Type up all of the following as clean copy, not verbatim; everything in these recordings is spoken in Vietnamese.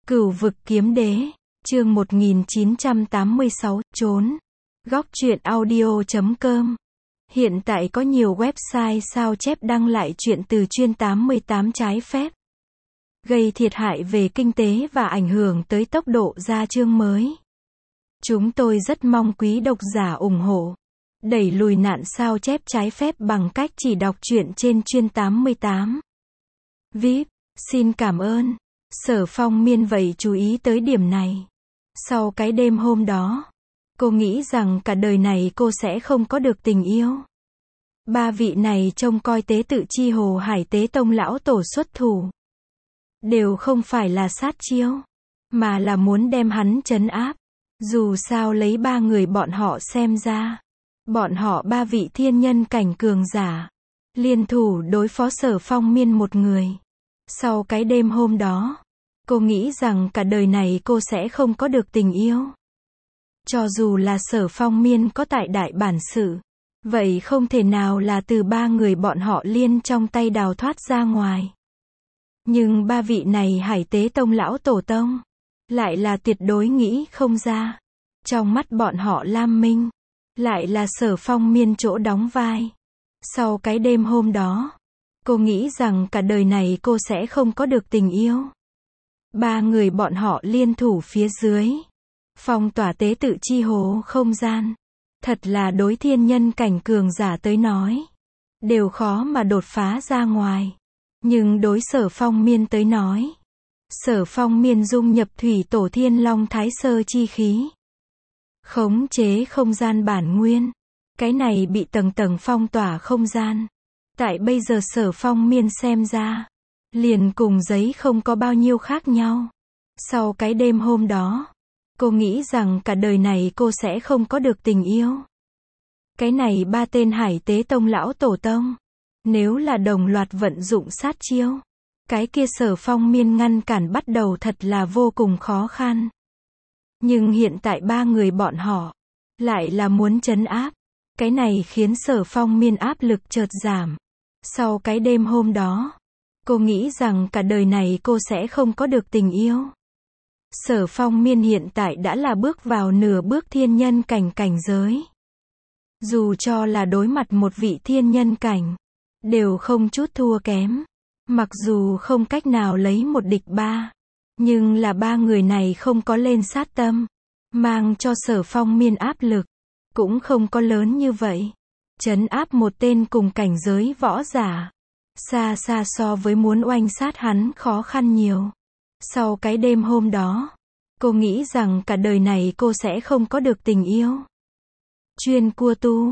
Cửu vực kiếm đế, chương 1986, trốn. Góc truyện audio.com. Hiện tại có nhiều website sao chép đăng lại chuyện từ chuyên 88 trái phép, gây thiệt hại về kinh tế và ảnh hưởng tới tốc độ ra chương mới. Chúng tôi rất mong quý độc giả ủng hộ, đẩy lùi nạn sao chép trái phép bằng cách chỉ đọc truyện trên chuyên 88. VIP, xin cảm ơn. Sở Phong Miên vậy chú ý tới điểm này. Sau cái đêm hôm đó, cô nghĩ rằng cả đời này cô sẽ không có được tình yêu. Ba vị này trông coi tế tự chi hồ Hải Tế Tông lão tổ xuất thủ, đều không phải là sát chiêu, mà là muốn đem hắn trấn áp. Dù sao lấy ba người bọn họ xem ra, bọn họ ba vị thiên nhân cảnh cường giả, liên thủ đối phó Sở Phong Miên một người. Sau cái đêm hôm đó, cô nghĩ rằng cả đời này cô sẽ không có được tình yêu. Cho dù là Sở Phong Miên có tại đại bản sự, vậy không thể nào là từ ba người bọn họ liên trong tay đào thoát ra ngoài. Nhưng ba vị này Hải Tế Tông lão tổ tông, lại là tuyệt đối nghĩ không ra. Trong mắt bọn họ Lam Minh, lại là Sở Phong Miên chỗ đóng vai. Sau cái đêm hôm đó, cô nghĩ rằng cả đời này cô sẽ không có được tình yêu. Ba người bọn họ liên thủ phía dưới, phong tỏa tế tự chi hồ không gian. Thật là đối thiên nhân cảnh cường giả tới nói, đều khó mà đột phá ra ngoài. Nhưng đối Sở Phong Miên tới nói, Sở Phong Miên dung nhập thủy tổ thiên long thái sơ chi khí, khống chế không gian bản nguyên. Cái này bị tầng tầng phong tỏa không gian, tại bây giờ Sở Phong Miên xem ra, liền cùng giấy không có bao nhiêu khác nhau. Sau cái đêm hôm đó, cô nghĩ rằng cả đời này cô sẽ không có được tình yêu. Cái này ba tên Hải Tế Tông lão tổ tông, nếu là đồng loạt vận dụng sát chiêu, cái kia Sở Phong Miên ngăn cản bắt đầu thật là vô cùng khó khăn. Nhưng hiện tại ba người bọn họ, lại là muốn trấn áp. Cái này khiến Sở Phong Miên áp lực chợt giảm. Sau cái đêm hôm đó, cô nghĩ rằng cả đời này cô sẽ không có được tình yêu. Sở Phong Miên hiện tại đã là bước vào nửa bước thiên nhân cảnh cảnh giới. Dù cho là đối mặt một vị thiên nhân cảnh, đều không chút thua kém. Mặc dù không cách nào lấy một địch ba, nhưng là ba người này không có lên sát tâm, mang cho Sở Phong Miên áp lực, cũng không có lớn như vậy. Trấn áp một tên cùng cảnh giới võ giả, xa xa so với muốn oanh sát hắn khó khăn nhiều. Sau cái đêm hôm đó, cô nghĩ rằng cả đời này cô sẽ không có được tình yêu. Chuyên cua tu,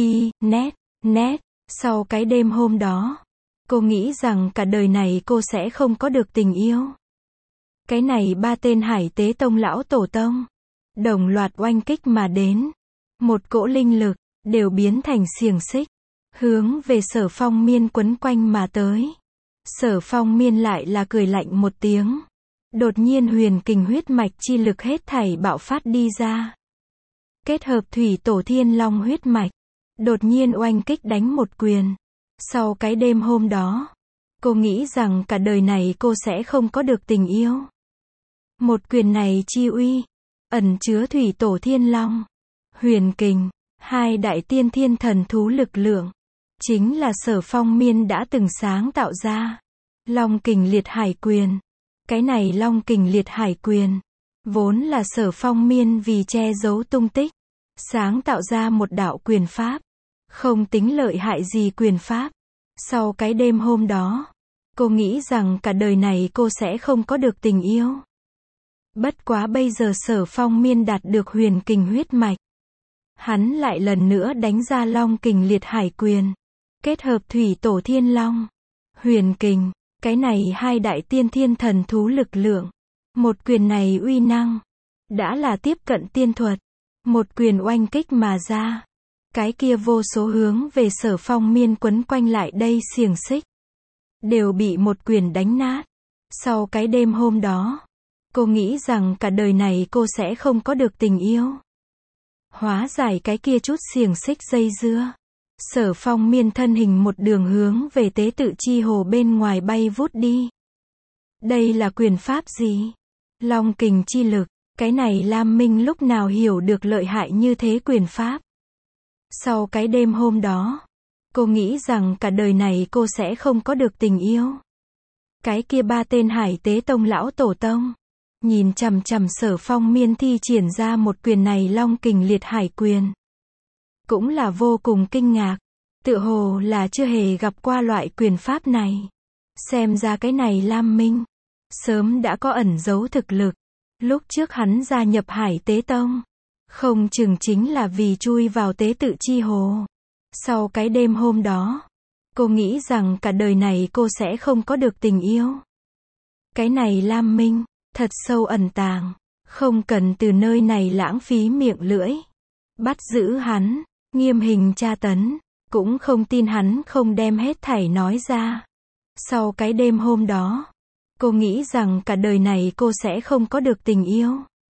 net. Sau cái đêm hôm đó, cô nghĩ rằng cả đời này cô sẽ không có được tình yêu. Cái này ba tên Hải Tế Tông lão tổ tông, đồng loạt oanh kích mà đến. Một cỗ linh lực, đều biến thành xiềng xích, hướng về Sở Phong Miên quấn quanh mà tới. Sở Phong Miên lại là cười lạnh một tiếng. Đột nhiên huyền kình huyết mạch chi lực hết thảy bạo phát đi ra. Kết hợp thủy tổ thiên long huyết mạch, đột nhiên oanh kích đánh một quyền. Sau cái đêm hôm đó, cô nghĩ rằng cả đời này cô sẽ không có được tình yêu. Một quyền này chi uy, ẩn chứa thủy tổ thiên long, huyền kình, hai đại tiên thiên thần thú lực lượng, chính là Sở Phong Miên đã từng sáng tạo ra. Long kình liệt hải quyền. Cái này long kình liệt hải quyền, vốn là Sở Phong Miên vì che giấu tung tích, sáng tạo ra một đạo quyền pháp, không tính lợi hại gì quyền pháp. Sau cái đêm hôm đó, cô nghĩ rằng cả đời này cô sẽ không có được tình yêu. Bất quá bây giờ Sở Phong Miên đạt được huyền kình huyết mạch, hắn lại lần nữa đánh ra long kình liệt hải quyền, kết hợp thủy tổ thiên long, huyền kình, cái này hai đại tiên thiên thần thú lực lượng. Một quyền này uy năng, đã là tiếp cận tiên thuật. Một quyền oanh kích mà ra, cái kia vô số hướng về Sở Phong Miên quấn quanh lại đây xiềng xích, đều bị một quyền đánh nát. Sau cái đêm hôm đó, cô nghĩ rằng cả đời này cô sẽ không có được tình yêu. Hóa giải cái kia chút xiềng xích dây dưa, Sở Phong Miên thân hình một đường hướng về tế tự chi hồ bên ngoài bay vút đi. Đây là quyền pháp gì? Long kình chi lực, cái này Lam Minh lúc nào hiểu được lợi hại như thế quyền pháp. Sau cái đêm hôm đó, cô nghĩ rằng cả đời này cô sẽ không có được tình yêu. Cái kia ba tên Hải Tế Tông lão tổ tông, nhìn chằm chằm Sở Phong Miên thi triển ra một quyền này Long kình liệt hải quyền. Cũng là vô cùng kinh ngạc, tựa hồ là chưa hề gặp qua loại quyền pháp này. Xem ra cái này Lam Minh, sớm đã có ẩn giấu thực lực. Lúc trước hắn gia nhập Hải Tế Tông, không chừng chính là vì chui vào tế tự chi hồ. Sau cái đêm hôm đó, cô nghĩ rằng cả đời này cô sẽ không có được tình yêu. Cái này Lam Minh, thật sâu ẩn tàng, không cần từ nơi này lãng phí miệng lưỡi. Bắt giữ hắn, nghiêm hình tra tấn, cũng không tin hắn không đem hết thảy nói ra. Sau cái đêm hôm đó, cô nghĩ rằng cả đời này cô sẽ không có được tình yêu.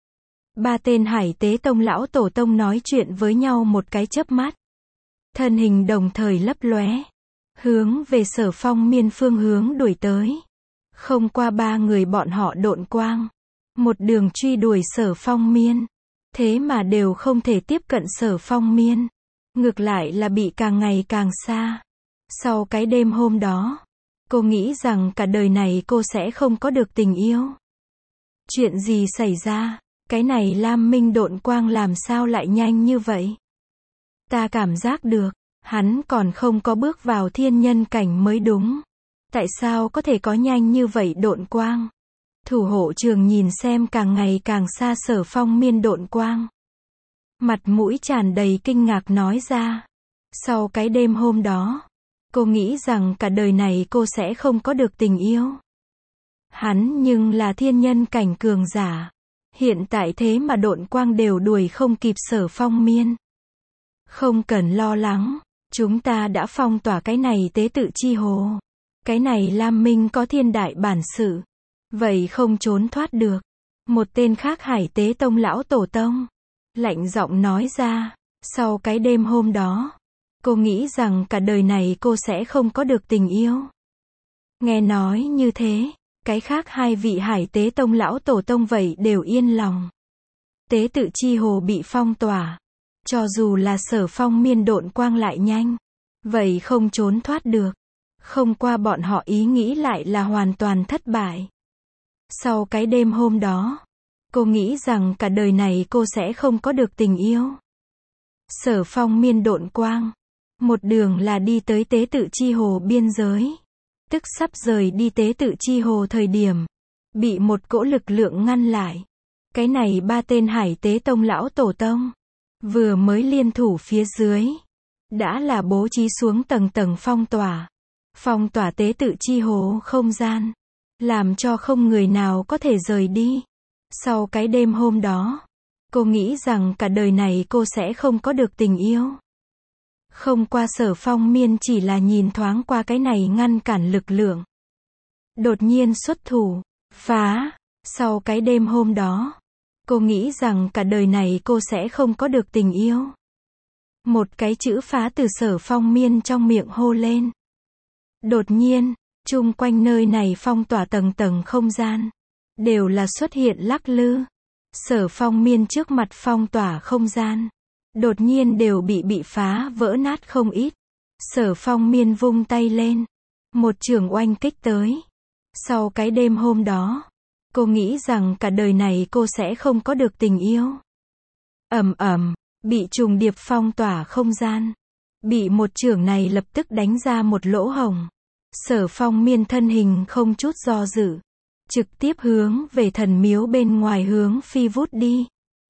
Ba tên Hải Tế Tông lão tổ tông nói chuyện với nhau một cái chớp mắt. Thân hình đồng thời lấp lóe, hướng về Sở Phong Miên phương hướng đuổi tới. Không qua ba người bọn họ độn quang, một đường truy đuổi Sở Phong Miên. Thế mà đều không thể tiếp cận Sở Phong Miên. Ngược lại là bị càng ngày càng xa. Sau cái đêm hôm đó, cô nghĩ rằng cả đời này cô sẽ không có được tình yêu. Chuyện gì xảy ra? Cái này Lam Minh độn quang làm sao lại nhanh như vậy? Ta cảm giác được, hắn còn không có bước vào thiên nhân cảnh mới đúng. Tại sao có thể có nhanh như vậy độn quang? Thủ hộ trường nhìn xem càng ngày càng xa Sở Phong Miên độn quang. Mặt mũi tràn đầy kinh ngạc nói ra. Sau cái đêm hôm đó, cô nghĩ rằng cả đời này cô sẽ không có được tình yêu. Hắn nhưng là thiên nhân cảnh cường giả. Hiện tại thế mà độn quang đều đuổi không kịp Sở Phong Miên. Không cần lo lắng, chúng ta đã phong tỏa cái này tế tự chi hồ. Cái này Lam Minh có thiên đại bản sự. Vậy không trốn thoát được. Một tên khác Hải Tế Tông lão tổ tông, lạnh giọng nói ra. Sau cái đêm hôm đó, cô nghĩ rằng cả đời này cô sẽ không có được tình yêu. Nghe nói như thế, cái khác hai vị Hải Tế Tông lão tổ tông vậy đều yên lòng. Tế tự chi hồ bị phong tỏa. Cho dù là Sở Phong Miên độn quang lại nhanh, vậy không trốn thoát được. Không qua bọn họ ý nghĩ lại là hoàn toàn thất bại. Sau cái đêm hôm đó, cô nghĩ rằng cả đời này cô sẽ không có được tình yêu. Sở Phong Miên độn quang, một đường là đi tới tế tự chi hồ biên giới. Tức sắp rời đi tế tự chi hồ thời điểm, bị một cỗ lực lượng ngăn lại. Cái này ba tên Hải Tế Tông lão tổ tông, vừa mới liên thủ phía dưới, đã là bố trí xuống tầng tầng phong tỏa tế tự chi hồ không gian, làm cho không người nào có thể rời đi. Sau cái đêm hôm đó, cô nghĩ rằng cả đời này cô sẽ không có được tình yêu. Không qua Sở Phong Miên chỉ là nhìn thoáng qua cái này ngăn cản lực lượng. Đột nhiên xuất thủ, phá. Sau cái đêm hôm đó, cô nghĩ rằng cả đời này cô sẽ không có được tình yêu. Một cái chữ phá từ Sở Phong Miên trong miệng hô lên. Đột nhiên, chung quanh nơi này phong tỏa tầng tầng không gian, đều là xuất hiện lắc lư. Sở Phong Miên trước mặt phong tỏa không gian, đột nhiên đều bị phá vỡ nát không ít. Sở Phong Miên vung tay lên, một chưởng oanh kích tới. Sau cái đêm hôm đó, cô nghĩ rằng cả đời này cô sẽ không có được tình yêu. Ầm ầm, bị trùng điệp phong tỏa không gian, bị một chưởng này lập tức đánh ra một lỗ hổng. Sở Phong Miên thân hình không chút do dự, trực tiếp hướng về thần miếu bên ngoài hướng phi vút đi.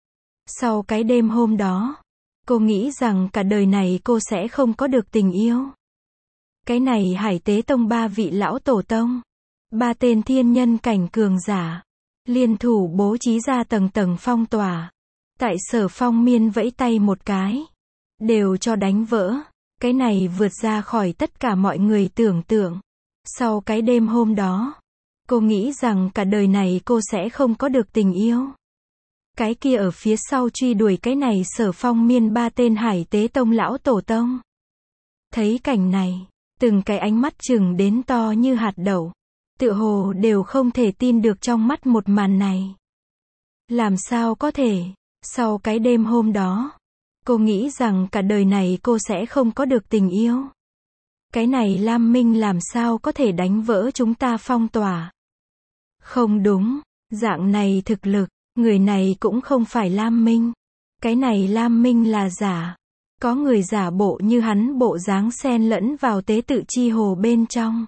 Sau cái đêm hôm đó, cô nghĩ rằng cả đời này cô sẽ không có được tình yêu. Cái này Hải Tế Tông ba vị lão tổ tông, ba tên thiên nhân cảnh cường giả, liên thủ bố trí ra tầng tầng phong tỏa. Tại Sở Phong Miên vẫy tay một cái, đều cho đánh vỡ. Cái này vượt ra khỏi tất cả mọi người tưởng tượng. Sau cái đêm hôm đó, cô nghĩ rằng cả đời này cô sẽ không có được tình yêu. Cái kia ở phía sau truy đuổi cái này Sở Phong Miên ba tên Hải Tế Tông lão tổ tông. Thấy cảnh này, từng cái ánh mắt chừng đến to như hạt đậu. Tựa hồ đều không thể tin được trong mắt một màn này. Làm sao có thể? Sau cái đêm hôm đó, cô nghĩ rằng cả đời này cô sẽ không có được tình yêu. Cái này Lam Minh làm sao có thể đánh vỡ chúng ta phong tỏa? Không đúng, dạng này thực lực, người này cũng không phải Lam Minh. Cái này Lam Minh là giả. Có người giả bộ như hắn bộ dáng xen lẫn vào tế tự chi hồ bên trong.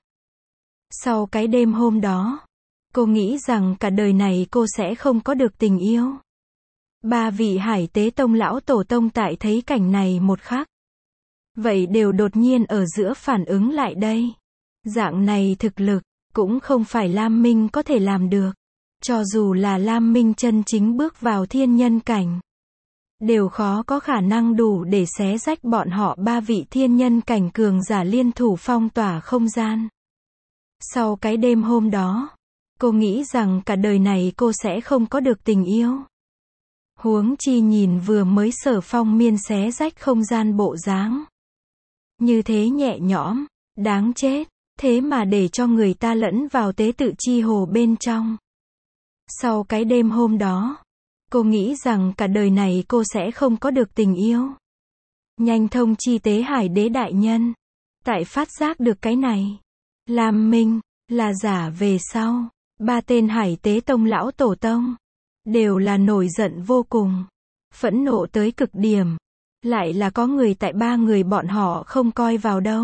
Sau cái đêm hôm đó, cô nghĩ rằng cả đời này cô sẽ không có được tình yêu. Ba vị Hải Tế Tông lão tổ tông tại thấy cảnh này một khắc, vậy đều đột nhiên ở giữa phản ứng lại đây. Dạng này thực lực, cũng không phải Lam Minh có thể làm được. Cho dù là Lam Minh chân chính bước vào thiên nhân cảnh, đều khó có khả năng đủ để xé rách bọn họ ba vị thiên nhân cảnh cường giả liên thủ phong tỏa không gian. Sau cái đêm hôm đó, cô nghĩ rằng cả đời này cô sẽ không có được tình yêu. Huống chi nhìn vừa mới Sở Phong Miên xé rách không gian bộ dáng. Như thế nhẹ nhõm, đáng chết, thế mà để cho người ta lẫn vào tế tự chi hồ bên trong. Sau cái đêm hôm đó, cô nghĩ rằng cả đời này cô sẽ không có được tình yêu. Nhanh thông chi Tế Hải Đế đại nhân. Tại phát giác được cái này, Lam Minh là giả về sau, ba tên Hải Tế Tông lão tổ tông đều là nổi giận vô cùng, phẫn nộ tới cực điểm. Lại là có người tại ba người bọn họ không coi vào đâu,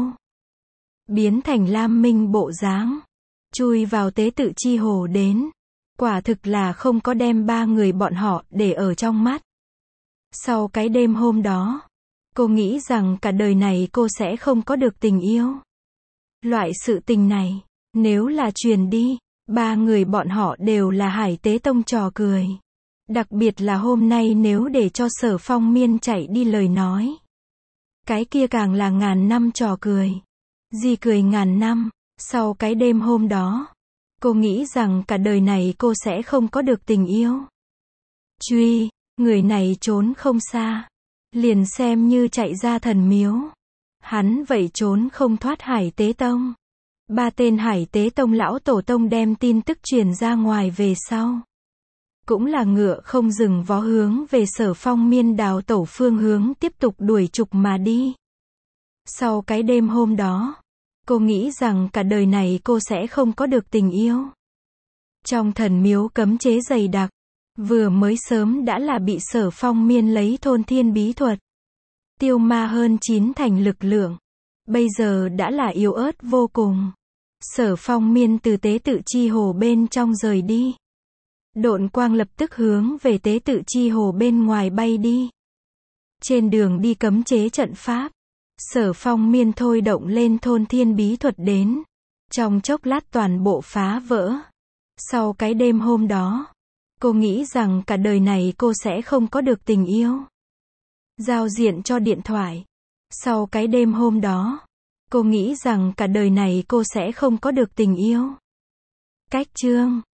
biến thành Lam Minh bộ dáng, chui vào tế tự chi hồ đến. Quả thực là không có đem ba người bọn họ để ở trong mắt. Sau cái đêm hôm đó, cô nghĩ rằng cả đời này cô sẽ không có được tình yêu. Loại sự tình này, nếu là truyền đi, ba người bọn họ đều là Hải Tế Tông trò cười. Đặc biệt là hôm nay nếu để cho Sở Phong Miên chạy đi lời nói, cái kia càng là ngàn năm trò cười. Gì cười ngàn năm. Sau cái đêm hôm đó, cô nghĩ rằng cả đời này cô sẽ không có được tình yêu. Truy, người này trốn không xa, liền xem như chạy ra thần miếu, hắn vậy trốn không thoát Hải Tế Tông. Ba tên Hải Tế Tông lão tổ tông đem tin tức truyền ra ngoài về sau, cũng là ngựa không dừng vó hướng về Sở Phong Miên đào tẩu phương hướng tiếp tục đuổi trục mà đi. Sau cái đêm hôm đó, cô nghĩ rằng cả đời này cô sẽ không có được tình yêu. Trong thần miếu cấm chế dày đặc, vừa mới sớm đã là bị Sở Phong Miên lấy thôn thiên bí thuật tiêu ma hơn 9 thành lực lượng, bây giờ đã là yếu ớt vô cùng. Sở Phong Miên từ tế tự chi hồ bên trong rời đi, độn quang lập tức hướng về tế tự chi hồ bên ngoài bay đi. Trên đường đi cấm chế trận pháp, Sở Phong Miên thôi động lên thôn thiên bí thuật đến, trong chốc lát toàn bộ phá vỡ. Sau cái đêm hôm đó, cô nghĩ rằng cả đời này cô sẽ không có được tình yêu. Giao diện cho điện thoại. Sau cái đêm hôm đó, cô nghĩ rằng cả đời này cô sẽ không có được tình yêu. Cách chương